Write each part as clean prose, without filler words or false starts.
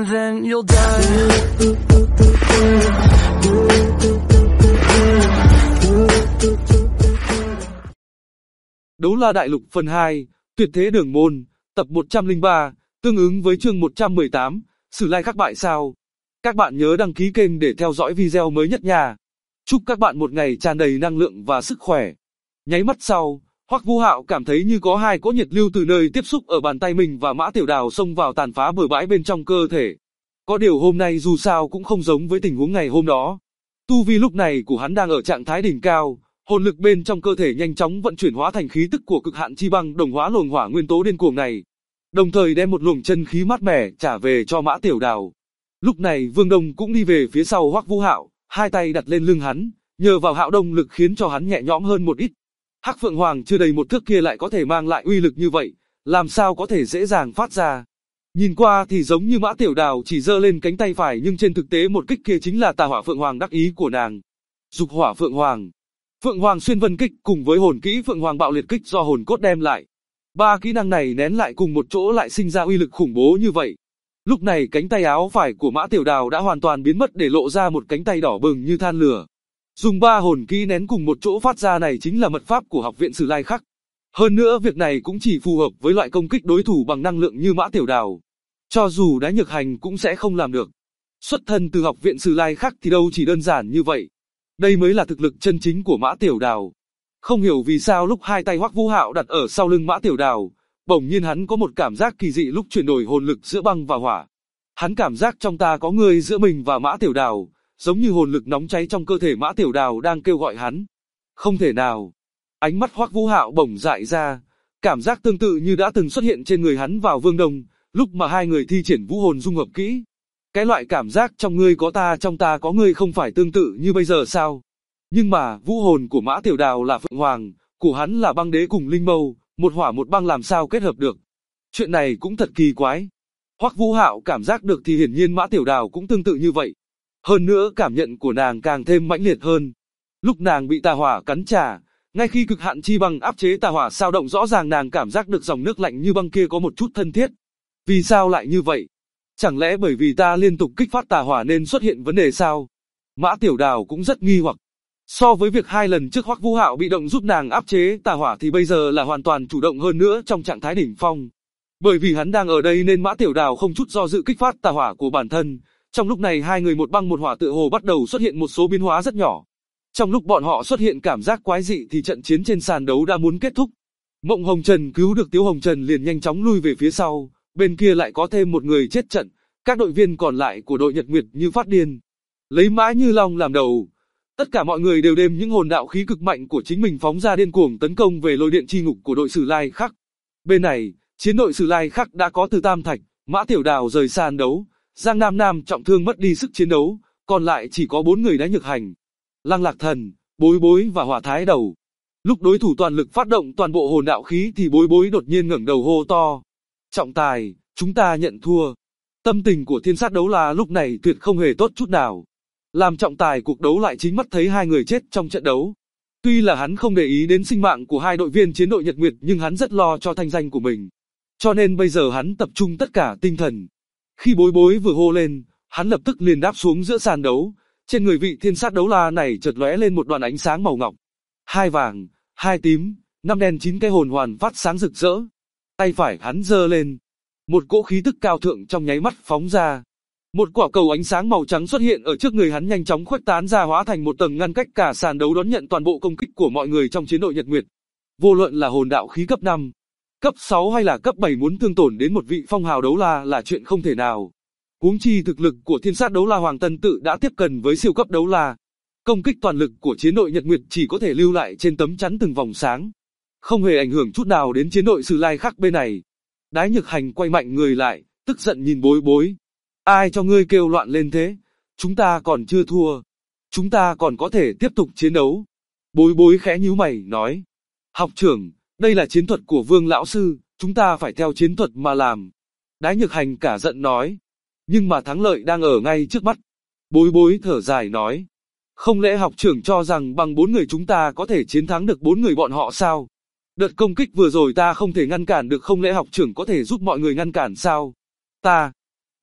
and then you'll die. Đấu La Đại Lục phần 2, Tuyệt Thế Đường Môn, tập 103, tương ứng với chương 118, Sử Lai Khắc bại sao. Các bạn nhớ đăng ký kênh để theo dõi video mới nhất nha. Chúc các bạn một ngày tràn đầy năng lượng và sức khỏe. Nháy mắt sau, Hoắc Vũ Hạo cảm thấy như có hai cỗ nhiệt lưu từ nơi tiếp xúc ở bàn tay mình và Mã Tiểu Đào xông vào tàn phá bừa bãi bên trong cơ thể. Có điều hôm nay dù sao cũng không giống với tình huống ngày hôm đó. Tu vi lúc này của hắn đang ở trạng thái đỉnh cao, hồn lực bên trong cơ thể nhanh chóng vận chuyển hóa thành khí tức của cực hạn chi băng đồng hóa luồng hỏa nguyên tố điên cuồng này, đồng thời đem một luồng chân khí mát mẻ trả về cho Mã Tiểu Đào. Lúc này Vương Đông cũng đi về phía sau Hoắc Vũ Hạo, hai tay đặt lên lưng hắn, nhờ vào hạo động lực khiến cho hắn nhẹ nhõm hơn một ít. Hắc Phượng Hoàng chưa đầy một thước kia lại có thể mang lại uy lực như vậy, làm sao có thể dễ dàng phát ra. Nhìn qua thì giống như Mã Tiểu Đào chỉ giơ lên cánh tay phải, nhưng trên thực tế một kích kia chính là Tà Hỏa Phượng Hoàng đắc ý của nàng. Dục Hỏa Phượng Hoàng, Phượng Hoàng Xuyên Vân Kích cùng với hồn kỹ Phượng Hoàng Bạo Liệt Kích do hồn cốt đem lại. Ba kỹ năng này nén lại cùng một chỗ lại sinh ra uy lực khủng bố như vậy. Lúc này cánh tay áo phải của Mã Tiểu Đào đã hoàn toàn biến mất để lộ ra một cánh tay đỏ bừng như than lửa. Dùng ba hồn kỹ nén cùng một chỗ phát ra này chính là mật pháp của Học viện Sử Lai Khắc. Hơn nữa việc này cũng chỉ phù hợp với loại công kích đối thủ bằng năng lượng như Mã Tiểu Đào. Cho dù Đái Nhược Hành cũng sẽ không làm được. Xuất thân từ Học viện Sử Lai Khắc thì đâu chỉ đơn giản như vậy. Đây mới là thực lực chân chính của Mã Tiểu Đào. Không hiểu vì sao lúc hai tay Hoắc Vũ Hạo đặt ở sau lưng Mã Tiểu Đào, bỗng nhiên hắn có một cảm giác kỳ dị lúc chuyển đổi hồn lực giữa băng và hỏa. Hắn cảm giác trong ta có người giữa mình và Mã Tiểu Đào, giống như hồn lực nóng cháy trong cơ thể Mã Tiểu Đào đang kêu gọi hắn. Không thể nào. Ánh mắt Hoắc Vũ Hạo bỗng dại ra, cảm giác tương tự như đã từng xuất hiện trên người hắn vào Vương Đông, lúc mà hai người thi triển vũ hồn dung hợp kỹ. Cái loại cảm giác trong ngươi có ta trong ta có ngươi không phải tương tự như bây giờ sao? Nhưng mà vũ hồn của Mã Tiểu Đào là Phượng Hoàng, của hắn là băng đế cùng linh mâu, một hỏa một băng làm sao kết hợp được? Chuyện này cũng thật kỳ quái. Hoắc Vũ Hạo cảm giác được thì hiển nhiên Mã Tiểu Đào cũng tương tự như vậy. Hơn nữa cảm nhận của nàng càng thêm mãnh liệt hơn. Lúc nàng bị tà hỏa cắn trả, ngay khi cực hạn chi băng áp chế tà hỏa sao động, rõ ràng nàng cảm giác được dòng nước lạnh như băng kia có một chút thân thiết. Vì sao lại như vậy? Chẳng lẽ bởi vì ta liên tục kích phát tà hỏa nên xuất hiện vấn đề sao? Mã Tiểu Đào cũng rất nghi hoặc. So với việc hai lần trước Hoắc Vũ Hạo bị động giúp nàng áp chế tà hỏa thì bây giờ là hoàn toàn chủ động hơn nữa trong trạng thái đỉnh phong. Bởi vì hắn đang ở đây nên Mã Tiểu Đào không chút do dự kích phát tà hỏa của bản thân. Trong lúc này hai người một băng một hỏa tựa hồ bắt đầu xuất hiện một số biến hóa rất nhỏ. Trong lúc bọn họ xuất hiện cảm giác quái dị thì trận chiến trên sàn đấu đã muốn kết thúc. Mộng Hồng Trần cứu được Tiếu Hồng Trần liền nhanh chóng lui về phía sau, bên kia lại có thêm một người chết trận. Các đội viên còn lại của đội Nhật Nguyệt như phát điên, lấy Mã Như Long làm đầu. Tất cả mọi người đều đem những hồn đạo khí cực mạnh của chính mình phóng ra điên cuồng tấn công về lôi điện chi ngục của đội Sử Lai Khắc. Bên này, chiến đội Sử Lai Khắc đã có Từ Tam Thạch, Mã Tiểu Đào rời sàn đấu, Giang Nam Nam trọng thương mất đi sức chiến đấu, còn lại chỉ có 4 người Đái Nhược Hành, Lăng Lạc Thần, Bối Bối và Hỏa Thái Đầu. Lúc đối thủ toàn lực phát động toàn bộ hồn đạo khí thì Bối Bối đột nhiên ngẩng đầu hô to: "Trọng tài, chúng ta nhận thua." Tâm tình của Thiên Sát Đấu La lúc này tuyệt không hề tốt chút nào. Làm trọng tài cuộc đấu lại chính mắt thấy hai người chết trong trận đấu. Tuy là hắn không để ý đến sinh mạng của hai đội viên chiến đội Nhật Nguyệt nhưng hắn rất lo cho thanh danh của mình. Cho nên bây giờ hắn tập trung tất cả tinh thần. Khi Bối Bối vừa hô lên, hắn lập tức liền đáp xuống giữa sàn đấu. Trên người vị Thiên Sát Đấu La này chợt lóe lên một đoàn ánh sáng màu ngọc. 2 vàng, 2 tím, 5 đen 9 cái hồn hoàn phát sáng rực rỡ. Tay phải hắn giơ lên. Một cỗ khí tức cao thượng trong nháy mắt phóng ra. Một quả cầu ánh sáng màu trắng xuất hiện ở trước người hắn, nhanh chóng khuếch tán ra hóa thành một tầng ngăn cách cả sàn đấu đón nhận toàn bộ công kích của mọi người trong chiến đội Nhật Nguyệt. Vô luận là hồn đạo khí cấp 5, cấp 6 hay là cấp 7 muốn thương tổn đến một vị phong hào đấu la là chuyện không thể nào. Huống chi thực lực của Thiên Sát Đấu La Hoàng Tân Tự đã tiếp cận với siêu cấp đấu la. Công kích toàn lực của chiến đội Nhật Nguyệt chỉ có thể lưu lại trên tấm chắn từng vòng sáng, không hề ảnh hưởng chút nào đến chiến đội Sử Lai Khắc bên này. Đái Nhược Hành quay mạnh người lại, tức giận nhìn Bối Bối. Ai cho ngươi kêu loạn lên thế? Chúng ta còn chưa thua. Chúng ta còn có thể tiếp tục chiến đấu. Bối Bối khẽ nhíu mày, nói. Học trưởng, đây là chiến thuật của Vương Lão Sư, chúng ta phải theo chiến thuật mà làm. Đái Nhược Hành cả giận nói. Nhưng mà thắng lợi đang ở ngay trước mắt. Bối Bối thở dài nói. Không lẽ học trưởng cho rằng bằng 4 người chúng ta có thể chiến thắng được 4 người bọn họ sao? Đợt công kích vừa rồi ta không thể ngăn cản được, không lẽ học trưởng có thể giúp mọi người ngăn cản sao?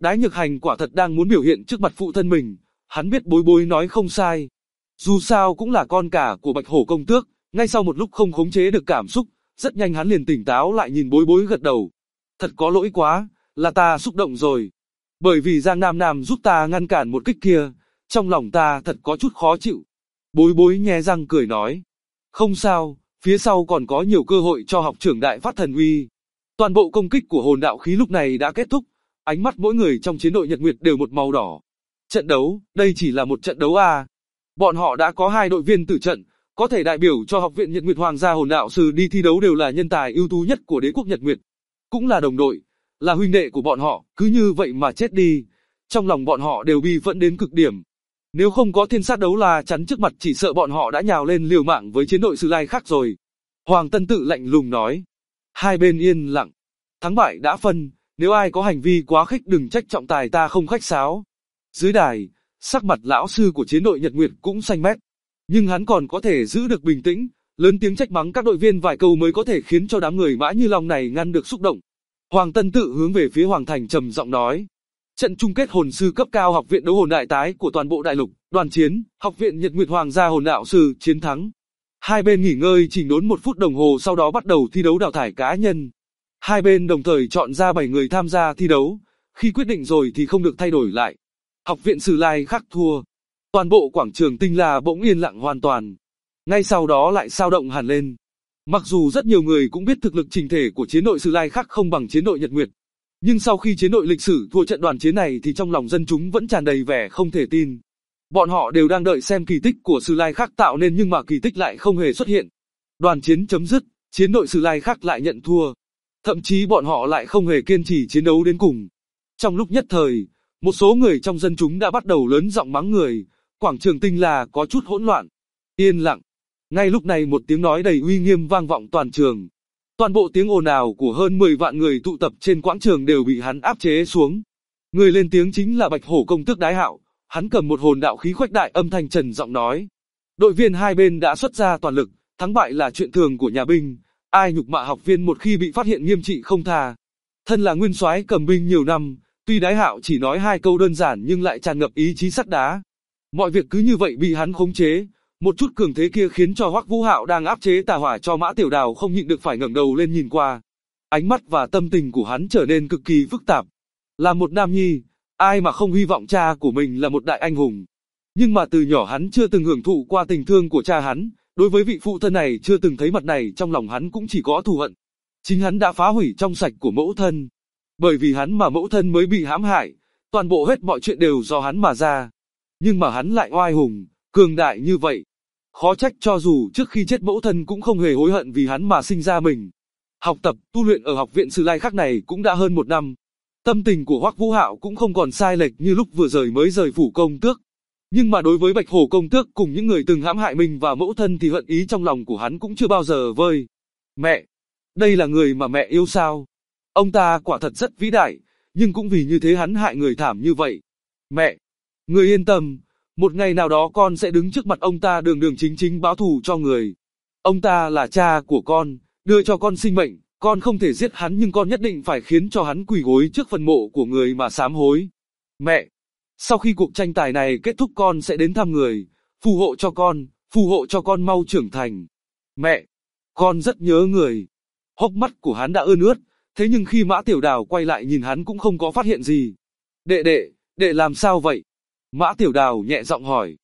Đái Nhược Hành quả thật đang muốn biểu hiện trước mặt phụ thân mình, hắn biết Bối Bối nói không sai. Dù sao cũng là con cả của Bạch Hổ công tước, ngay sau một lúc không khống chế được cảm xúc, rất nhanh hắn liền tỉnh táo lại nhìn Bối Bối gật đầu. Thật có lỗi quá, là ta xúc động rồi. Bởi vì Giang Nam Nam giúp ta ngăn cản một kích kia, trong lòng ta thật có chút khó chịu. Bối Bối nhe răng cười nói. Không sao, phía sau còn có nhiều cơ hội cho học trưởng đại phát thần uy. Toàn bộ công kích của hồn đạo khí lúc này đã kết thúc, ánh mắt mỗi người trong chiến đội Nhật Nguyệt đều một màu đỏ. Trận đấu, đây chỉ là một trận đấu à. Bọn họ đã có 2 đội viên tử trận, có thể đại biểu cho học viện Nhật Nguyệt Hoàng gia hồn đạo sư đi thi đấu đều là nhân tài ưu tú nhất của đế quốc Nhật Nguyệt. Cũng là đồng đội, là huynh đệ của bọn họ, cứ như vậy mà chết đi. Trong lòng bọn họ đều bi phẫn đến cực điểm. Nếu không có thiên sát đấu la chắn trước mặt chỉ sợ bọn họ đã nhào lên liều mạng với chiến đội Sử Lai khác rồi. Hoàng Tân Tự lạnh lùng nói. Hai bên yên lặng. Thắng bại đã phân, nếu ai có hành vi quá khích đừng trách trọng tài ta không khách sáo. Dưới đài, sắc mặt lão sư của chiến đội Nhật Nguyệt cũng xanh mét. Nhưng hắn còn có thể giữ được bình tĩnh, lớn tiếng trách mắng các đội viên vài câu mới có thể khiến cho đám người Mã Như Long này ngăn được xúc động. Hoàng Tân Tự hướng về phía Hoàng Thành trầm giọng nói. Trận chung kết hồn sư cấp cao học viện đấu hồn đại tái của toàn bộ đại lục, đoàn chiến, học viện Nhật Nguyệt Hoàng gia hồn đạo sư chiến thắng. Hai bên nghỉ ngơi chỉnh đốn 1 phút đồng hồ sau đó bắt đầu thi đấu đào thải cá nhân. Hai bên đồng thời chọn ra 7 người tham gia thi đấu, khi quyết định rồi thì không được thay đổi lại. Học viện Sử Lai khắc thua. Toàn bộ quảng trường Tinh La bỗng yên lặng hoàn toàn. Ngay sau đó lại sao động hẳn lên. Mặc dù rất nhiều người cũng biết thực lực chỉnh thể của chiến đội Sử Lai khắc không bằng chiến đội Nhật Nguyệt. Nhưng sau khi chiến đội lịch sử thua trận đoàn chiến này thì trong lòng dân chúng vẫn tràn đầy vẻ không thể tin. Bọn họ đều đang đợi xem kỳ tích của Sử Lai khắc tạo nên nhưng mà kỳ tích lại không hề xuất hiện. Đoàn chiến chấm dứt, chiến đội Sử Lai khắc lại nhận thua. Thậm chí bọn họ lại không hề kiên trì chiến đấu đến cùng. Trong lúc nhất thời, một số người trong dân chúng đã bắt đầu lớn giọng mắng người, quảng trường Tinh La có chút hỗn loạn. Yên lặng. Ngay lúc này một tiếng nói đầy uy nghiêm vang vọng toàn trường. Toàn bộ tiếng ồn ào của hơn 10 vạn người tụ tập trên quảng trường đều bị hắn áp chế xuống. Người lên tiếng chính là Bạch Hổ công tước Đái Hạo, hắn cầm một hồn đạo khí khuếch đại âm thanh trần giọng nói. Đội viên hai bên đã xuất ra toàn lực, thắng bại là chuyện thường của nhà binh, ai nhục mạ học viên một khi bị phát hiện nghiêm trị không tha. Thân là nguyên soái cầm binh nhiều năm, tuy Đái Hạo chỉ nói 2 câu đơn giản nhưng lại tràn ngập ý chí sắt đá. Mọi việc cứ như vậy bị hắn khống chế. Một chút cường thế kia khiến cho Hoắc Vũ Hạo đang áp chế tà hỏa cho Mã Tiểu Đào không nhịn được phải ngẩng đầu lên nhìn qua. Ánh mắt và tâm tình của hắn trở nên cực kỳ phức tạp. Là một nam nhi, ai mà không hy vọng cha của mình là một đại anh hùng. Nhưng mà từ nhỏ hắn chưa từng hưởng thụ qua tình thương của cha hắn, đối với vị phụ thân này chưa từng thấy mặt này trong lòng hắn cũng chỉ có thù hận. Chính hắn đã phá hủy trong sạch của mẫu thân. Bởi vì hắn mà mẫu thân mới bị hãm hại, toàn bộ hết mọi chuyện đều do hắn mà ra. Nhưng mà hắn lại oai hùng, cường đại như vậy. Khó trách cho dù trước khi chết mẫu thân cũng không hề hối hận vì hắn mà sinh ra mình. Học tập, tu luyện ở học viện Sử Lai khắc này cũng đã hơn 1 năm. Tâm tình của Hoắc Vũ Hạo cũng không còn sai lệch như lúc vừa mới rời phủ công tước. Nhưng mà đối với Bạch Hổ công tước cùng những người từng hãm hại mình và mẫu thân thì hận ý trong lòng của hắn cũng chưa bao giờ vơi. Mẹ! Đây là người mà mẹ yêu sao? Ông ta quả thật rất vĩ đại, nhưng cũng vì như thế hắn hại người thảm như vậy. Mẹ! Người yên tâm. Một ngày nào đó con sẽ đứng trước mặt ông ta đường đường chính chính báo thù cho người. Ông ta là cha của con, đưa cho con sinh mệnh, con không thể giết hắn nhưng con nhất định phải khiến cho hắn quỳ gối trước phần mộ của người mà sám hối. Mẹ, sau khi cuộc tranh tài này kết thúc con sẽ đến thăm người, phù hộ cho con mau trưởng thành. Mẹ, con rất nhớ người. Hốc mắt của hắn đã ươn ướt, thế nhưng khi Mã Tiểu Đào quay lại nhìn hắn cũng không có phát hiện gì. Đệ làm sao vậy? Mã Tiểu Đào nhẹ giọng hỏi.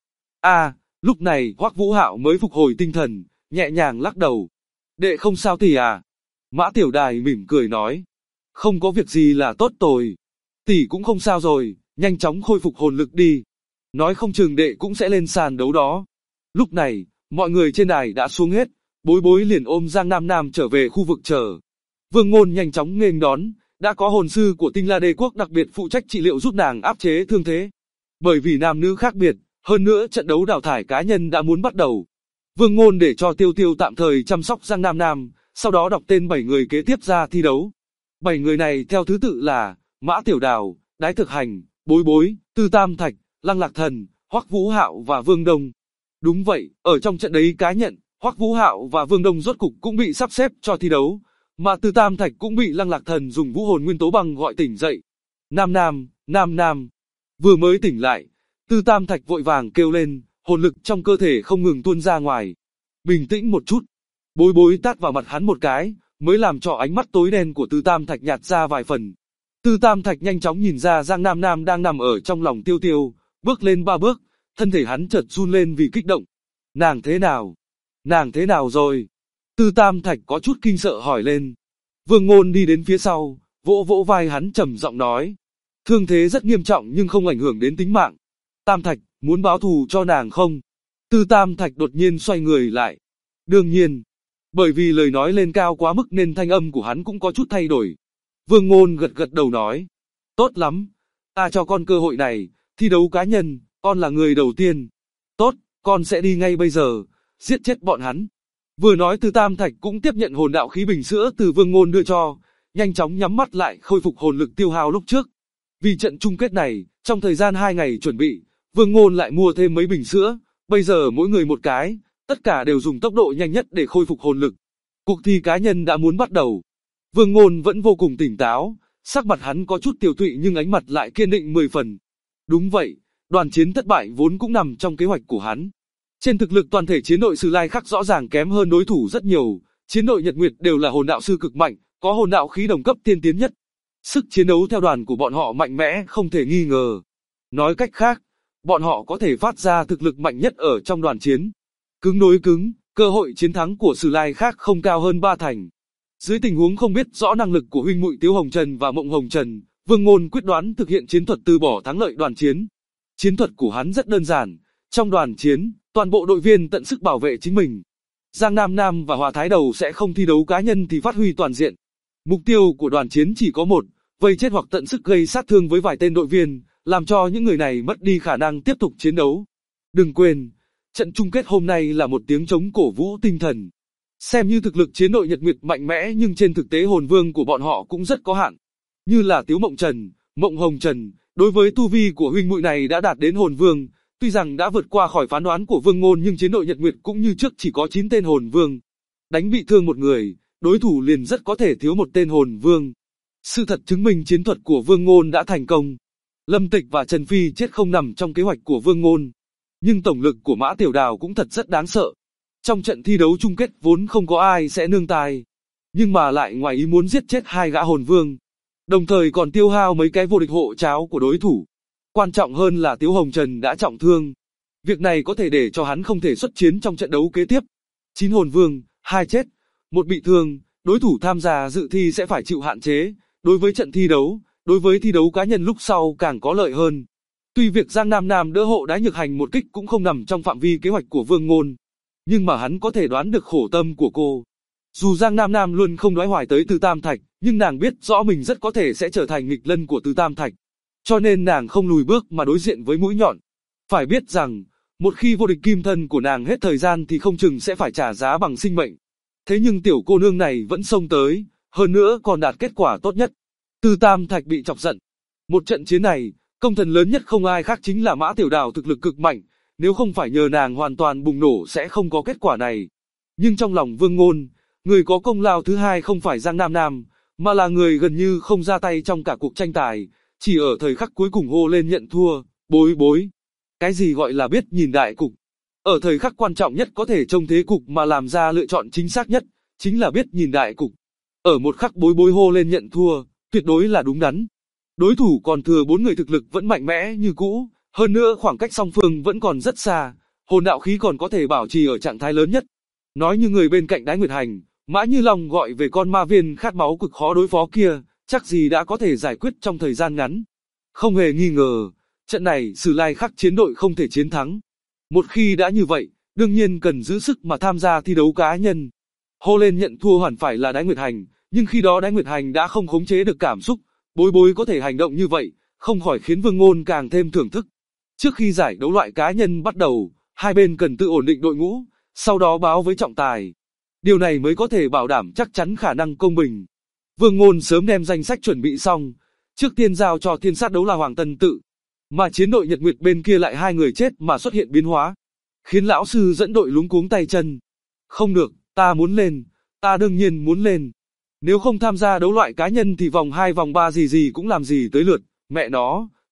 Lúc này Hoắc Vũ Hạo mới phục hồi tinh thần, nhẹ nhàng lắc đầu. Đệ không sao tỷ à? Mã Tiểu Đài mỉm cười nói. Không có việc gì là tốt rồi. Tỷ cũng không sao rồi, nhanh chóng khôi phục hồn lực đi. Nói không chừng đệ cũng sẽ lên sàn đấu đó. Lúc này, mọi người trên đài đã xuống hết, Bối Bối liền ôm Giang Nam Nam trở về khu vực chờ. Vương Ngôn nhanh chóng nghênh đón, đã có hồn sư của Tinh La Đế quốc đặc biệt phụ trách trị liệu giúp nàng áp chế thương thế. Bởi vì nam nữ khác biệt, hơn nữa trận đấu đào thải cá nhân đã muốn bắt đầu. Vương Ngôn để cho Tiêu Tiêu tạm thời chăm sóc Giang Nam Nam, sau đó đọc tên 7 người kế tiếp ra thi đấu. 7 người này theo thứ tự là Mã Tiểu Đào, Đái Thực Hành, Bối Bối, Tư Tam Thạch, Lăng Lạc Thần, Hoắc Vũ Hạo và Vương Đông. Đúng vậy, ở trong trận đấy cá nhận, Hoắc Vũ Hạo và Vương Đông rốt cục cũng bị sắp xếp cho thi đấu, mà Tư Tam Thạch cũng bị Lăng Lạc Thần dùng vũ hồn nguyên tố băng gọi tỉnh dậy. Nam Nam Nam. Vừa mới tỉnh lại, Tư Tam Thạch vội vàng kêu lên, hồn lực trong cơ thể không ngừng tuôn ra ngoài. Bình tĩnh một chút. Bối bối tát vào mặt hắn một cái, mới làm cho ánh mắt tối đen của Tư Tam Thạch nhạt ra vài phần. Tư Tam Thạch nhanh chóng nhìn ra Giang Nam Nam đang nằm ở trong lòng Tiêu Tiêu, bước lên 3 bước, thân thể hắn chợt run lên vì kích động. Nàng thế nào? Nàng thế nào rồi? Tư Tam Thạch có chút kinh sợ hỏi lên. Vương Ngôn đi đến phía sau, vỗ vỗ vai hắn trầm giọng nói. Thương thế rất nghiêm trọng nhưng không ảnh hưởng đến tính mạng. Tam Thạch, muốn báo thù cho nàng không? Tư Tam Thạch đột nhiên xoay người lại. Đương nhiên. Bởi vì lời nói lên cao quá mức nên thanh âm của hắn cũng có chút thay đổi. Vương Ngôn gật gật đầu nói. Tốt lắm. Ta cho con cơ hội này, thi đấu cá nhân, con là người đầu tiên. Tốt, con sẽ đi ngay bây giờ, giết chết bọn hắn. Vừa nói Tư Tam Thạch cũng tiếp nhận hồn đạo khí bình sữa từ Vương Ngôn đưa cho, nhanh chóng nhắm mắt lại khôi phục hồn lực tiêu hao lúc trước. Vì trận chung kết này, trong thời gian 2 ngày chuẩn bị, Vương Ngôn lại mua thêm mấy bình sữa, bây giờ mỗi người một cái, tất cả đều dùng tốc độ nhanh nhất để khôi phục hồn lực. Cuộc thi cá nhân đã muốn bắt đầu. Vương Ngôn vẫn vô cùng tỉnh táo, sắc mặt hắn có chút tiều tụy nhưng ánh mặt lại kiên định 10 phần. Đúng vậy, đoàn chiến thất bại vốn cũng nằm trong kế hoạch của hắn. Trên thực lực toàn thể chiến đội Sử Lai Khắc rõ ràng kém hơn đối thủ rất nhiều, chiến đội Nhật Nguyệt đều là hồn đạo sư cực mạnh, có hồn đạo khí đồng cấp tiên tiến nhất. Sức chiến đấu theo đoàn của bọn họ mạnh mẽ không thể nghi ngờ. Nói cách khác, bọn họ có thể phát ra thực lực mạnh nhất ở trong đoàn chiến. Cứng đối cứng, cơ hội chiến thắng của Sử Lai Khắc không cao hơn 3 thành. Dưới tình huống không biết rõ năng lực của huynh muội Tiếu Hồng Trần và Mộng Hồng Trần, Vương Ngôn quyết đoán thực hiện chiến thuật từ bỏ thắng lợi đoàn chiến. Chiến thuật của hắn rất đơn giản, trong đoàn chiến, toàn bộ đội viên tận sức bảo vệ chính mình. Giang Nam Nam và Hòa Thái Đầu sẽ không thi đấu cá nhân thì phát huy toàn diện. Mục tiêu của đoàn chiến chỉ có một, vây chết hoặc tận sức gây sát thương với vài tên đội viên, làm cho những người này mất đi khả năng tiếp tục chiến đấu. Đừng quên, trận chung kết hôm nay là một tiếng trống cổ vũ tinh thần. Xem như thực lực chiến đội Nhật Nguyệt mạnh mẽ nhưng trên thực tế hồn vương của bọn họ cũng rất có hạn. Như là Tiếu Mộng Trần, Mộng Hồng Trần, đối với tu vi của huynh muội này đã đạt đến hồn vương, tuy rằng đã vượt qua khỏi phán đoán của Vương Ngôn nhưng chiến đội Nhật Nguyệt cũng như trước chỉ có 9 tên hồn vương. Đánh bị thương một người, đối thủ liền rất có thể thiếu một tên hồn vương. Sự thật chứng minh chiến thuật của Vương Ngôn đã thành công. Lâm Tịch và Trần Phi chết không nằm trong kế hoạch của Vương Ngôn. Nhưng tổng lực của Mã Tiểu Đào cũng thật rất đáng sợ. Trong trận thi đấu chung kết vốn không có ai sẽ nương tay. Nhưng mà lại ngoài ý muốn giết chết 2 gã hồn vương. Đồng thời còn tiêu hao mấy cái vô địch hộ cháo của đối thủ. Quan trọng hơn là Tiếu Hồng Trần đã trọng thương. Việc này có thể để cho hắn không thể xuất chiến trong trận đấu kế tiếp. 9 hồn vương, 2 chết, 1 bị thương, đối thủ tham gia dự thi sẽ phải chịu hạn chế. Đối với trận thi đấu, đối với thi đấu cá nhân lúc sau càng có lợi hơn. Tuy việc Giang Nam Nam đỡ hộ Đái Nhược Hành một kích cũng không nằm trong phạm vi kế hoạch của Vương Ngôn. Nhưng mà hắn có thể đoán được khổ tâm của cô. Dù Giang Nam Nam luôn không nói hoài tới Tư Tam Thạch, nhưng nàng biết rõ mình rất có thể sẽ trở thành nghịch lân của Tư Tam Thạch. Cho nên nàng không lùi bước mà đối diện với mũi nhọn. Phải biết rằng, một khi vô địch kim thân của nàng hết thời gian thì không chừng sẽ phải trả giá bằng sinh mệnh. Thế nhưng tiểu cô nương này vẫn xông tới, hơn nữa còn đạt kết quả tốt nhất. Tư Tam Thạch bị chọc giận. Một trận chiến này, công thần lớn nhất không ai khác chính là Mã Tiểu Đào thực lực cực mạnh, nếu không phải nhờ nàng hoàn toàn bùng nổ sẽ không có kết quả này. Nhưng trong lòng Vương Ngôn, người có công lao thứ hai không phải Giang Nam Nam, mà là người gần như không ra tay trong cả cuộc tranh tài, chỉ ở thời khắc cuối cùng hô lên nhận thua, bối bối. Cái gì gọi là biết nhìn đại cục? Ở thời khắc quan trọng nhất có thể trông thế cục mà làm ra lựa chọn chính xác nhất, chính là biết nhìn đại cục. Ở một khắc bối bối hô lên nhận thua, tuyệt đối là đúng đắn. Đối thủ còn thừa 4 người thực lực vẫn mạnh mẽ như cũ, hơn nữa khoảng cách song phương vẫn còn rất xa, hồn đạo khí còn có thể bảo trì ở trạng thái lớn nhất. Nói như người bên cạnh Đái Nguyệt Hành, Mã Như Long gọi về con ma viên khát máu cực khó đối phó kia, chắc gì đã có thể giải quyết trong thời gian ngắn. Không hề nghi ngờ, trận này Sử Lai Khắc chiến đội không thể chiến thắng. Một khi đã như vậy, đương nhiên cần giữ sức mà tham gia thi đấu cá nhân. Hô lên nhận thua hẳn phải là Đái Nguyệt Hành, nhưng khi đó Đái Nguyệt Hành đã không khống chế được cảm xúc, bối bối có thể hành động như vậy, không khỏi khiến Vương Ngôn càng thêm thưởng thức. Trước khi giải đấu loại cá nhân bắt đầu, hai bên cần tự ổn định đội ngũ, sau đó báo với trọng tài. Điều này mới có thể bảo đảm chắc chắn khả năng công bình. Vương Ngôn sớm đem danh sách chuẩn bị xong, trước tiên giao cho thiên sát đấu là Hoàng Tân Tự. Mà chiến đội Nhật Nguyệt bên kia lại 2 người chết mà xuất hiện biến hóa, khiến lão sư dẫn đội luống cuống tay chân. Không được, ta muốn lên, ta đương nhiên muốn lên. Nếu không tham gia đấu loại cá nhân thì vòng 2 vòng 3 gì gì cũng làm gì tới lượt, mẹ nó,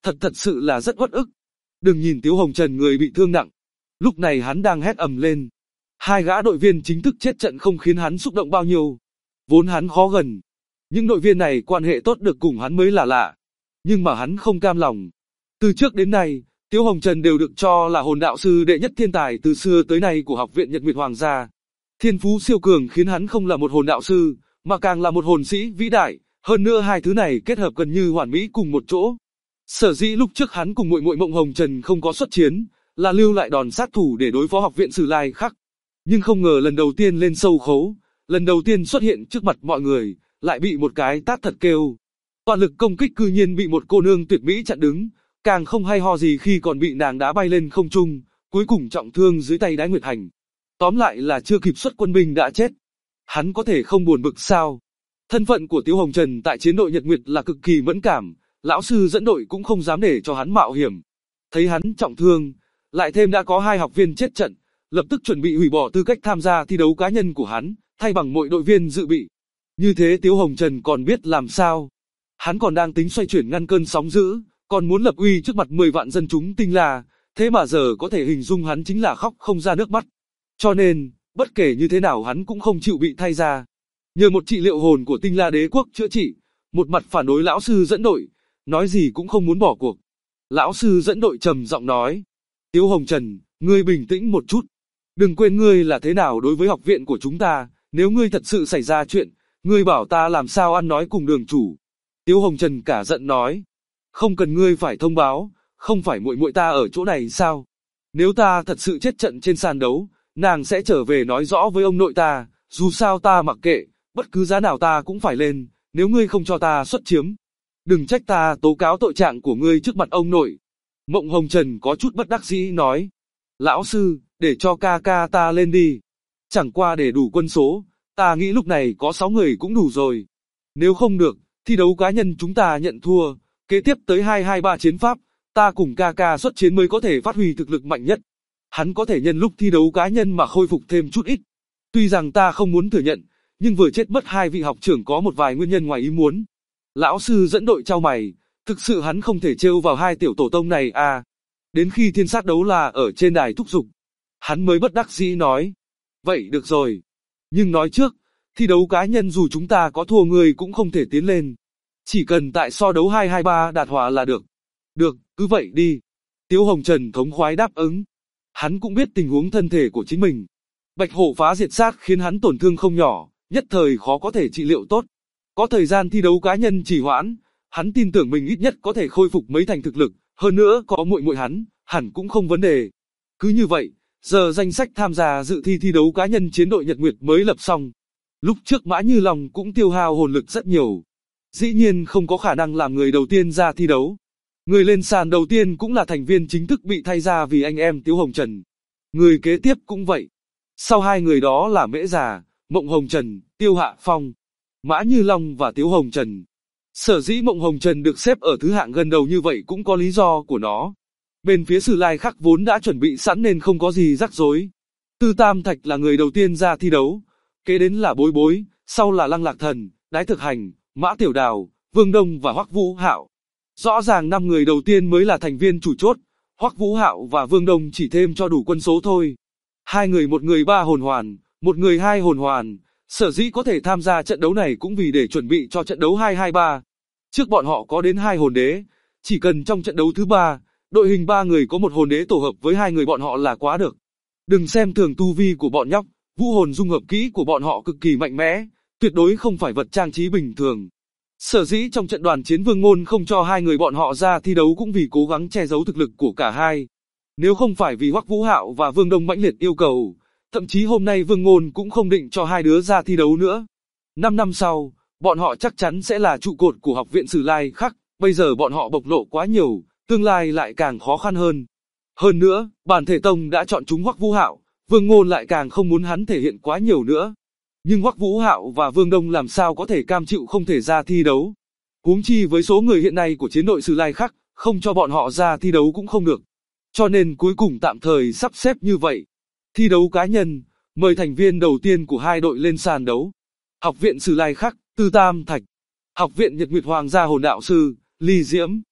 thật sự là rất uất ức. Đừng nhìn Tiếu Hồng Trần người bị thương nặng. Lúc này hắn đang hét ầm lên. Hai gã đội viên chính thức chết trận không khiến hắn xúc động bao nhiêu. Vốn hắn khó gần. Những đội viên này quan hệ tốt được cùng hắn mới là lạ. Nhưng mà hắn không cam lòng. Từ trước đến nay, Tiếu Hồng Trần đều được cho là hồn đạo sư đệ nhất thiên tài từ xưa tới nay của Học viện Nhật Nguyệt Hoàng gia. Thiên phú siêu cường khiến hắn không là một hồn đạo sư, mà càng là một hồn sĩ vĩ đại. Hơn nữa hai thứ này kết hợp gần như hoàn mỹ cùng một chỗ. Sở dĩ lúc trước hắn cùng muội muội Mộng Hồng Trần không có xuất chiến, là lưu lại đòn sát thủ để đối phó Học viện Sử Lai Khắc. Nhưng không ngờ lần đầu tiên lên sâu khấu, lần đầu tiên xuất hiện trước mặt mọi người, lại bị một cái tát thật kêu. Toàn lực công kích cư nhiên bị một cô nương tuyệt mỹ chặn đứng, càng không hay ho gì khi còn bị nàng đá bay lên không trung, cuối cùng trọng thương dưới tay Đái Nguyệt Hành. Tóm lại là chưa kịp xuất quân binh đã chết. Hắn có thể không buồn bực sao? Thân phận của Tiếu Hồng Trần tại chiến đội Nhật Nguyệt là cực kỳ mẫn cảm, lão sư dẫn đội cũng không dám để cho hắn mạo hiểm. Thấy hắn trọng thương, lại thêm đã có hai học viên chết trận, lập tức chuẩn bị hủy bỏ tư cách tham gia thi đấu cá nhân của hắn, thay bằng mọi đội viên dự bị. Như thế Tiếu Hồng Trần còn biết làm sao? Hắn còn đang tính xoay chuyển ngăn cơn sóng dữ, còn muốn lập uy trước mặt 10 vạn dân chúng Tinh La, thế mà giờ có thể hình dung hắn chính là khóc không ra nước mắt. Cho nên, bất kể như thế nào hắn cũng không chịu bị thay ra. Nhờ một trị liệu hồn của Tinh La đế quốc chữa trị, một mặt phản đối lão sư dẫn đội, nói gì cũng không muốn bỏ cuộc. Lão sư dẫn đội trầm giọng nói, Tiếu Hồng Trần, ngươi bình tĩnh một chút. Đừng quên ngươi là thế nào đối với học viện của chúng ta, nếu ngươi thật sự xảy ra chuyện, ngươi bảo ta làm sao ăn nói cùng đường chủ. Tiếu Hồng Trần cả giận nói, không cần ngươi phải thông báo, không phải muội muội ta ở chỗ này sao? Nếu ta thật sự chết trận trên sàn đấu, nàng sẽ trở về nói rõ với ông nội ta, dù sao ta mặc kệ, bất cứ giá nào ta cũng phải lên, nếu ngươi không cho ta xuất chiếm. Đừng trách ta tố cáo tội trạng của ngươi trước mặt ông nội. Mộng Hồng Trần có chút bất đắc dĩ nói, lão sư, để cho ca ca ta lên đi. Chẳng qua để đủ quân số, ta nghĩ lúc này có 6 người cũng đủ rồi. Nếu không được, thi đấu cá nhân chúng ta nhận thua, kế tiếp tới 2-2-3 chiến pháp, ta cùng ca ca xuất chiến mới có thể phát huy thực lực mạnh nhất. Hắn có thể nhân lúc thi đấu cá nhân mà khôi phục thêm chút ít. Tuy rằng ta không muốn thừa nhận, nhưng vừa chết mất hai vị học trưởng có một vài nguyên nhân ngoài ý muốn. Lão sư dẫn đội trao mày, thực sự hắn không thể trêu vào hai tiểu tổ tông này à. Đến khi thiên sát đấu là ở trên đài thúc giục, hắn mới bất đắc dĩ nói, vậy được rồi. Nhưng nói trước, thi đấu cá nhân dù chúng ta có thua người cũng không thể tiến lên. Chỉ cần tại so đấu 2-2-3 đạt hòa là được. Được, cứ vậy đi. Tiếu Hồng Trần thống khoái đáp ứng. Hắn cũng biết tình huống thân thể của chính mình. Bạch hổ phá diệt sát khiến hắn tổn thương không nhỏ, nhất thời khó có thể trị liệu tốt. Có thời gian thi đấu cá nhân trì hoãn, hắn tin tưởng mình ít nhất có thể khôi phục mấy thành thực lực, hơn nữa có muội muội hắn, hẳn cũng không vấn đề. Cứ như vậy, giờ danh sách tham gia dự thi thi đấu cá nhân chiến đội Nhật Nguyệt mới lập xong. Lúc trước Mã Như Long cũng tiêu hao hồn lực rất nhiều. Dĩ nhiên không có khả năng làm người đầu tiên ra thi đấu. Người lên sàn đầu tiên cũng là thành viên chính thức bị thay ra vì anh em Tiếu Hồng Trần. Người kế tiếp cũng vậy. Sau hai người đó là Mễ Già, Mộng Hồng Trần, Tiêu Hạ Phong, Mã Như Long và Tiếu Hồng Trần. Sở dĩ Mộng Hồng Trần được xếp ở thứ hạng gần đầu như vậy cũng có lý do của nó. Bên phía Sử Lai Khắc vốn đã chuẩn bị sẵn nên không có gì rắc rối. Tư Tam Thạch là người đầu tiên ra thi đấu, kế đến là Bối Bối, sau là Lăng Lạc Thần, Đái Thực Hành, Mã Tiểu Đào, Vương Đông và Hoắc Vũ Hạo. Rõ ràng 5 người đầu tiên mới là thành viên chủ chốt, Hoắc Vũ Hạo và Vương Đông chỉ thêm cho đủ quân số thôi. Hai người một người 3 hồn hoàn, một người 2 hồn hoàn, sở dĩ có thể tham gia trận đấu này cũng vì để chuẩn bị cho trận đấu 2-2-3. Trước bọn họ có đến 2 hồn đế, chỉ cần trong trận đấu thứ 3, đội hình 3 người có một hồn đế tổ hợp với 2 người bọn họ là quá được. Đừng xem thường tu vi của bọn nhóc, vũ hồn dung hợp kỹ của bọn họ cực kỳ mạnh mẽ, tuyệt đối không phải vật trang trí bình thường. Sở dĩ trong trận đoàn chiến Vương Ngôn không cho 2 người bọn họ ra thi đấu cũng vì cố gắng che giấu thực lực của cả hai. Nếu không phải vì Hoắc Vũ Hạo và Vương Đông mãnh liệt yêu cầu, thậm chí hôm nay Vương Ngôn cũng không định cho hai đứa ra thi đấu nữa. 5 năm sau, bọn họ chắc chắn sẽ là trụ cột của học viện Sử Lai Khắc, bây giờ bọn họ bộc lộ quá nhiều, tương lai lại càng khó khăn hơn. Hơn nữa, Bản Thể Tông đã chọn chúng Hoắc Vũ Hạo, Vương Ngôn lại càng không muốn hắn thể hiện quá nhiều nữa. Nhưng Hoắc Vũ Hạo và Vương Đông làm sao có thể cam chịu không thể ra thi đấu. Huống chi với số người hiện nay của chiến đội Sử Lai Khắc, không cho bọn họ ra thi đấu cũng không được. Cho nên cuối cùng tạm thời sắp xếp như vậy. Thi đấu cá nhân, mời thành viên đầu tiên của hai đội lên sàn đấu. Học viện Sử Lai Khắc, Tư Tam Thạch. Học viện Nhật Nguyệt Hoàng gia hồn đạo sư, Ly Diễm.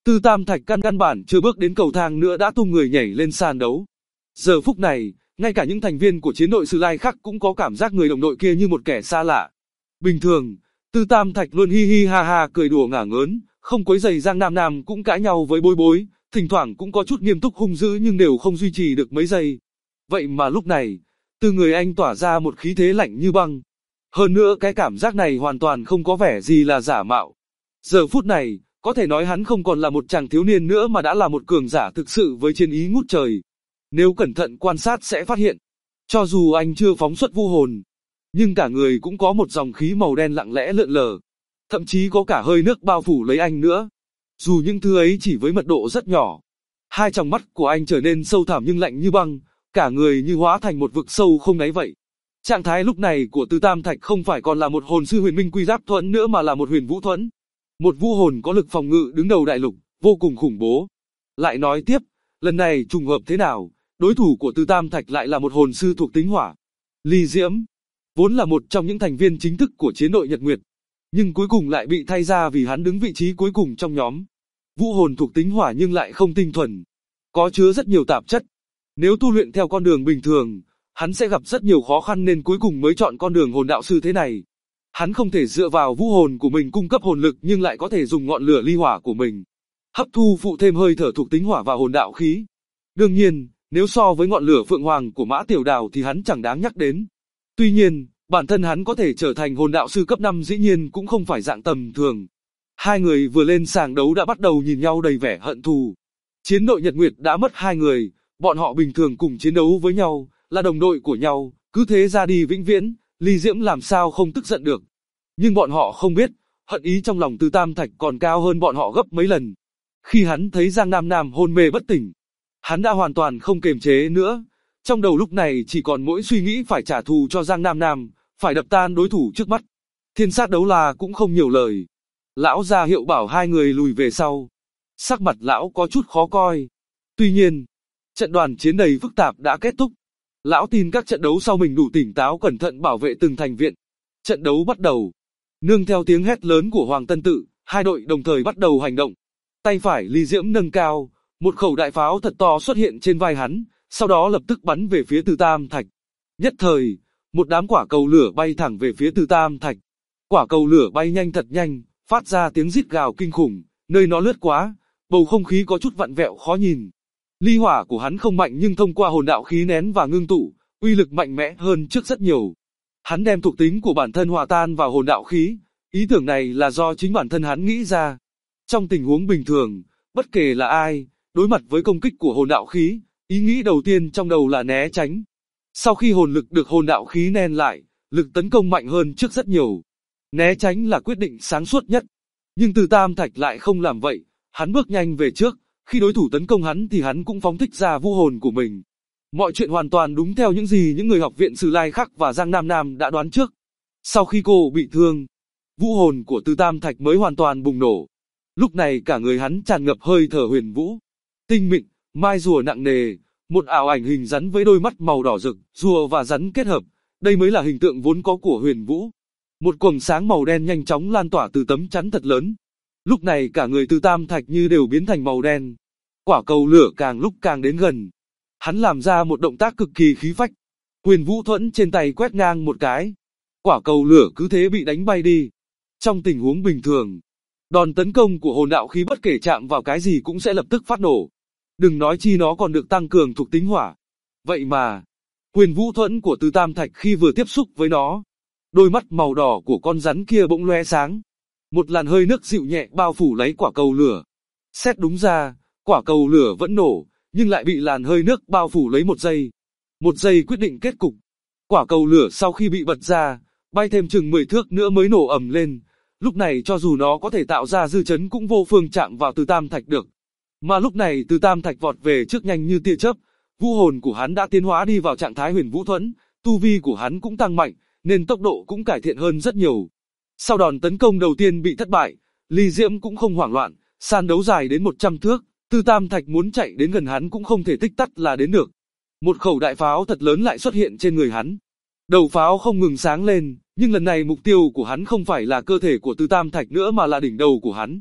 Tư Tam Thạch căn bản chưa bước đến cầu thang nữa đã tung người nhảy lên sàn đấu. Giờ phút này, ngay cả những thành viên của chiến đội Sử Lai khác cũng có cảm giác người đồng đội kia như một kẻ xa lạ. Bình thường, Tư Tam Thạch luôn hi hi ha ha cười đùa ngả ngớn, không quấy rầy Giang Nam Nam cũng cãi nhau với Bối Bối, thỉnh thoảng cũng có chút nghiêm túc hung dữ nhưng đều không duy trì được mấy giây. Vậy mà lúc này, từ người anh tỏa ra một khí thế lạnh như băng. Hơn nữa cái cảm giác này hoàn toàn không có vẻ gì là giả mạo. Giờ phút này, có thể nói hắn không còn là một chàng thiếu niên nữa mà đã là một cường giả thực sự với chiến ý ngút trời. Nếu cẩn thận quan sát sẽ phát hiện, cho dù anh chưa phóng xuất vu hồn, nhưng cả người cũng có một dòng khí màu đen lặng lẽ lượn lờ. Thậm chí có cả hơi nước bao phủ lấy anh nữa. Dù những thứ ấy chỉ với mật độ rất nhỏ. Hai tròng mắt của anh trở nên sâu thẳm nhưng lạnh như băng, cả người như hóa thành một vực sâu không đáy vậy. Trạng thái lúc này của Tư Tam Thạch không phải còn là một hồn sư huyền minh quy giáp thuẫn nữa mà là một huyền vũ thuẫn. Một vũ hồn có lực phòng ngự đứng đầu đại lục, vô cùng khủng bố. Lại nói tiếp, lần này trùng hợp thế nào, đối thủ của Tư Tam Thạch lại là một hồn sư thuộc tính hỏa. Ly Diễm, vốn là một trong những thành viên chính thức của chiến đội Nhật Nguyệt, nhưng cuối cùng lại bị thay ra vì hắn đứng vị trí cuối cùng trong nhóm. Vũ hồn thuộc tính hỏa nhưng lại không tinh thuần, có chứa rất nhiều tạp chất. Nếu tu luyện theo con đường bình thường, hắn sẽ gặp rất nhiều khó khăn nên cuối cùng mới chọn con đường hồn đạo sư thế này. Hắn không thể dựa vào vũ hồn của mình cung cấp hồn lực nhưng lại có thể dùng ngọn lửa ly hỏa của mình hấp thu phụ thêm hơi thở thuộc tính hỏa và hồn đạo khí. Đương nhiên, nếu so với ngọn lửa phượng hoàng của Mã Tiểu Đào thì hắn chẳng đáng nhắc đến. Tuy nhiên, bản thân hắn có thể trở thành hồn đạo sư cấp 5 dĩ nhiên cũng không phải dạng tầm thường. Hai người vừa lên sàng đấu đã bắt đầu nhìn nhau đầy vẻ hận thù. Chiến đội Nhật Nguyệt đã mất hai người, bọn họ bình thường cùng chiến đấu với nhau, là đồng đội của nhau, cứ thế ra đi vĩnh viễn, Ly Diễm làm sao không tức giận được. Nhưng bọn họ không biết, hận ý trong lòng Tư Tam Thạch còn cao hơn bọn họ gấp mấy lần. Khi hắn thấy Giang Nam Nam hôn mê bất tỉnh, hắn đã hoàn toàn không kiềm chế nữa. Trong đầu lúc này chỉ còn mỗi suy nghĩ phải trả thù cho Giang Nam Nam, phải đập tan đối thủ trước mắt. Thiên sát đấu la cũng không nhiều lời. Lão ra hiệu bảo hai người lùi về sau. Sắc mặt lão có chút khó coi. Tuy nhiên, trận đoàn chiến đầy phức tạp đã kết thúc. Lão tin các trận đấu sau mình đủ tỉnh táo cẩn thận bảo vệ từng thành viện. Trận đấu bắt đầu. Nương theo tiếng hét lớn của Hoàng Tân Tự, hai đội đồng thời bắt đầu hành động. Tay phải Ly Diễm nâng cao, một khẩu đại pháo thật to xuất hiện trên vai hắn, sau đó lập tức bắn về phía Tư Tam Thạch. Nhất thời, một đám quả cầu lửa bay thẳng về phía Tư Tam Thạch. Quả cầu lửa bay nhanh thật nhanh, phát ra tiếng rít gào kinh khủng, nơi nó lướt quá, bầu không khí có chút vặn vẹo khó nhìn. Ly hỏa của hắn không mạnh nhưng thông qua hồn đạo khí nén và ngưng tụ, uy lực mạnh mẽ hơn trước rất nhiều. Hắn đem thuộc tính của bản thân hòa tan vào hồn đạo khí, ý tưởng này là do chính bản thân hắn nghĩ ra. Trong tình huống bình thường, bất kể là ai, đối mặt với công kích của hồn đạo khí, ý nghĩ đầu tiên trong đầu là né tránh. Sau khi hồn lực được hồn đạo khí nén lại, lực tấn công mạnh hơn trước rất nhiều. Né tránh là quyết định sáng suốt nhất. Nhưng Tư Tam Thạch lại không làm vậy, hắn bước nhanh về trước, khi đối thủ tấn công hắn thì hắn cũng phóng thích ra vũ hồn của mình. Mọi chuyện hoàn toàn đúng theo những gì những người học viện Sử Lai Khắc và Giang Nam Nam đã đoán trước. Sau khi cô bị thương, vũ hồn của Tư Tam Thạch mới hoàn toàn bùng nổ. Lúc này cả người hắn tràn ngập hơi thở huyền vũ, tinh mịn, mai rùa nặng nề, một ảo ảnh hình rắn với đôi mắt màu đỏ rực, rùa và rắn kết hợp, đây mới là hình tượng vốn có của huyền vũ. Một quầng sáng màu đen nhanh chóng lan tỏa từ tấm chắn thật lớn. Lúc này cả người Tư Tam Thạch như đều biến thành màu đen. Quả cầu lửa càng lúc càng đến gần. Hắn làm ra một động tác cực kỳ khí phách. Huyền vũ thuẫn trên tay quét ngang một cái. Quả cầu lửa cứ thế bị đánh bay đi. Trong tình huống bình thường, đòn tấn công của hồn đạo khí bất kể chạm vào cái gì cũng sẽ lập tức phát nổ. Đừng nói chi nó còn được tăng cường thuộc tính hỏa. Vậy mà, huyền vũ thuẫn của Tư Tam Thạch khi vừa tiếp xúc với nó, đôi mắt màu đỏ của con rắn kia bỗng lóe sáng. Một làn hơi nước dịu nhẹ bao phủ lấy quả cầu lửa. Xét đúng ra, quả cầu lửa vẫn nổ, nhưng lại bị làn hơi nước bao phủ lấy một giây. Một giây quyết định kết cục. Quả cầu lửa sau khi bị bật ra, bay thêm chừng 10 thước nữa mới nổ ầm lên. Lúc này cho dù nó có thể tạo ra dư chấn cũng vô phương chạm vào Tư Tam Thạch được. Mà lúc này Tư Tam Thạch vọt về trước nhanh như tia chớp. Vũ hồn của hắn đã tiến hóa đi vào trạng thái huyền vũ thuẫn, tu vi của hắn cũng tăng mạnh, nên tốc độ cũng cải thiện hơn rất nhiều. Sau đòn tấn công đầu tiên bị thất bại, Ly Diễm cũng không hoảng loạn, sàn đấu dài đến 100 thước, Tư Tam Thạch muốn chạy đến gần hắn cũng không thể tích tắc là đến được. Một khẩu đại pháo thật lớn lại xuất hiện trên người hắn. Đầu pháo không ngừng sáng lên, nhưng lần này mục tiêu của hắn không phải là cơ thể của Tư Tam Thạch nữa mà là đỉnh đầu của hắn.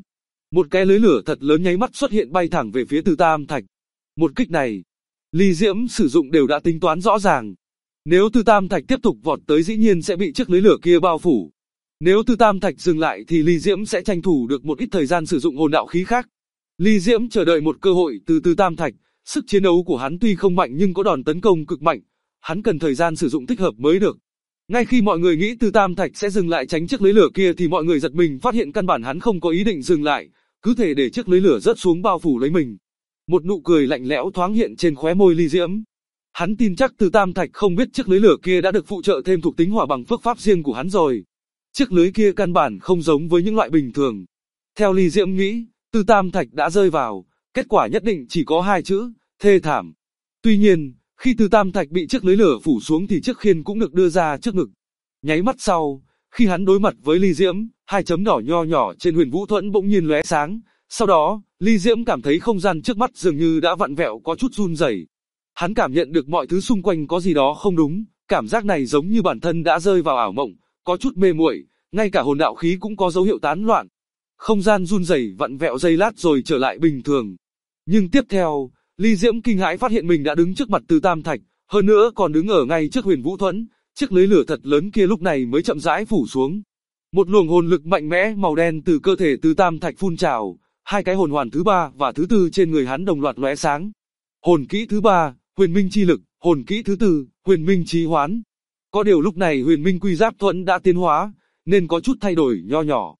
Một cái lưới lửa thật lớn nháy mắt xuất hiện bay thẳng về phía Từ Tam Thạch. Một kích này, Ly Diễm sử dụng đều đã tính toán rõ ràng. Nếu Từ Tam Thạch tiếp tục vọt tới dĩ nhiên sẽ bị chiếc lưới lửa kia bao phủ. Nếu Từ Tam Thạch dừng lại thì Ly Diễm sẽ tranh thủ được một ít thời gian sử dụng hồn đạo khí khác. Ly Diễm chờ đợi một cơ hội từ Từ Tam Thạch, sức chiến đấu của hắn tuy không mạnh nhưng có đòn tấn công cực mạnh, hắn cần thời gian sử dụng thích hợp mới được. Ngay khi mọi người nghĩ Từ Tam Thạch sẽ dừng lại tránh chiếc lưới lửa kia thì mọi người giật mình phát hiện căn bản hắn không có ý định dừng lại, cứ thể để chiếc lưới lửa rớt xuống bao phủ lấy mình. Một nụ cười lạnh lẽo thoáng hiện trên khóe môi Ly Diễm. Hắn tin chắc Từ Tam Thạch không biết chiếc lưới lửa kia đã được phụ trợ thêm thuộc tính hỏa bằng phước pháp riêng của hắn rồi. Chiếc lưới kia căn bản không giống với những loại bình thường. Theo Ly Diễm nghĩ, Từ Tam Thạch đã rơi vào, kết quả nhất định chỉ có hai chữ, thê thảm. Tuy nhiên, khi Từ Tam Thạch bị chiếc lưới lửa phủ xuống thì chiếc khiên cũng được đưa ra trước ngực. Nháy mắt sau, khi hắn đối mặt với Ly Diễm, hai chấm đỏ nho nhỏ trên Huyền Vũ Thuẫn bỗng nhiên lóe sáng. Sau đó, Ly Diễm cảm thấy không gian trước mắt dường như đã vặn vẹo có chút run rẩy. Hắn cảm nhận được mọi thứ xung quanh có gì đó không đúng, cảm giác này giống như bản thân đã rơi vào ảo mộng, có chút mê muội, ngay cả hồn đạo khí cũng có dấu hiệu tán loạn. Không gian run rẩy vặn vẹo giây lát rồi trở lại bình thường. Nhưng tiếp theo, Ly Diễm kinh hãi phát hiện mình đã đứng trước mặt Từ Tam Thạch, hơn nữa còn đứng ở ngay trước Huyền Vũ Thuẫn, chiếc lưới lửa thật lớn kia lúc này mới chậm rãi phủ xuống. Một luồng hồn lực mạnh mẽ màu đen từ cơ thể Từ Tam Thạch phun trào, hai cái hồn hoàn thứ ba và thứ tư trên người hắn đồng loạt lóe sáng. Hồn kỹ thứ ba, Huyền Minh chi lực, hồn kỹ thứ tư, Huyền Minh chí hoán. Có điều lúc này Huyền Minh quy giáp thuẫn đã tiến hóa, nên có chút thay đổi nho nhỏ.